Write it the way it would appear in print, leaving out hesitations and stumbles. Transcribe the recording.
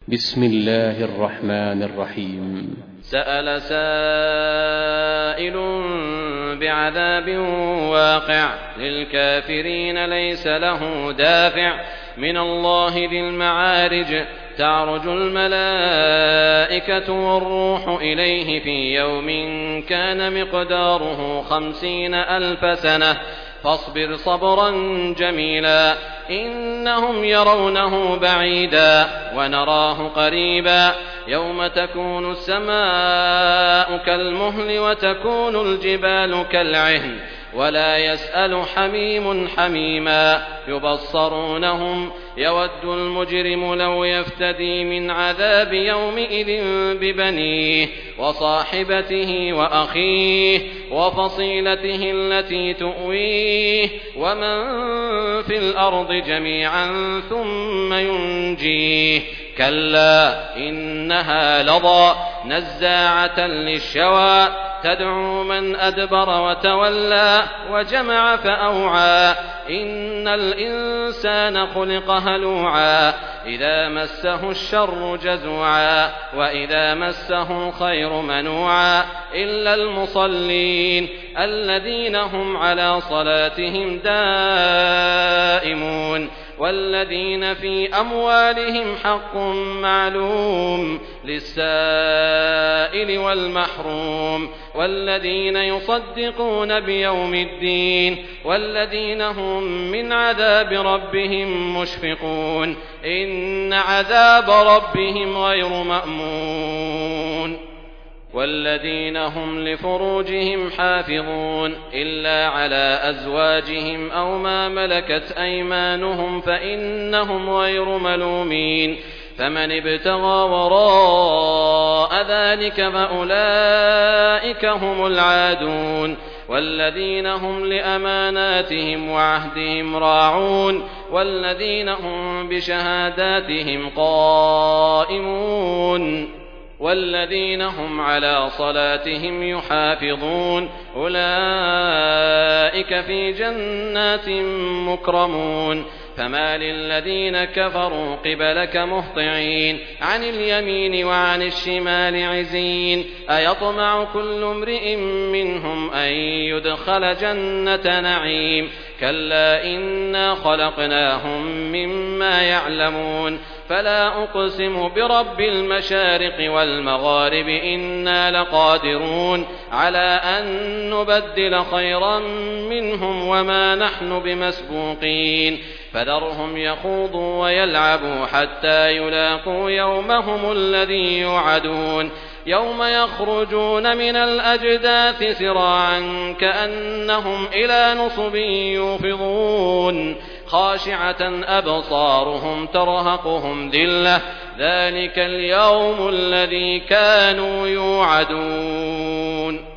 بسم الله الرحمن الرحيم. سأل سائل بعذاب واقع للكافرين ليس له دافع من الله ذي المعارج تعرج الملائكة والروح إليه في يوم كان مقداره 50,000 سنة فاصبر صبرا جميلا إنهم يرونه بعيدا ونراه قريبا يوم تكون السماء كالمهل وتكون الجبال كالعهن ولا يسأل حميم حميما يبصرونهم يود المجرم لو يفتدي من عذاب يومئذ ببنيه وصاحبته وأخيه وفصيلته التي تؤويه ومن في الأرض جميعا ثم ينجيه كلا إنها لظى نزاعة للشوى تدعو من أدبر وتولى وجمع فأوعى إن الإنسان خلق هلوعا إذا مسه الشر جزوعا وإذا مسه الخير منوعا إلا المصلين الذين هم على صلاتهم دائمون والذين في أموالهم حق معلوم للسائل والمحروم والذين يصدقون بيوم الدين والذين هم من عذاب ربهم مشفقون إن عذاب ربهم غير مأمون والذين هم لفروجهم حافظون إلا على أزواجهم أو ما ملكت أيمانهم فإنهم غير ملومين فمن ابتغى وراء ذلك فأولئك هم العادون والذين هم لأماناتهم وعهدهم راعون والذين هم بشهاداتهم قائمون والذين هم على صلاتهم يحافظون أولئك في جنات مكرمون فما للذين كفروا قبلك مهطعين عن اليمين وعن الشمال عزين أيطمع كل امرئ منهم أن يدخل جنة نعيم كلا إنا خلقناهم مما يعلمون فلا أقسم برب المشارق والمغارب إنا لقادرون على أن نبدل خيرا منهم وما نحن بمسبوقين فذرهم يخوضوا ويلعبوا حتى يلاقوا يومهم الذي يوعدون يوم يخرجون من الأجداث سراعا كأنهم إلى نصب يوفضون خاشعة أبصارهم ترهقهم ذلة ذلك اليوم الذي كانوا يوعدون.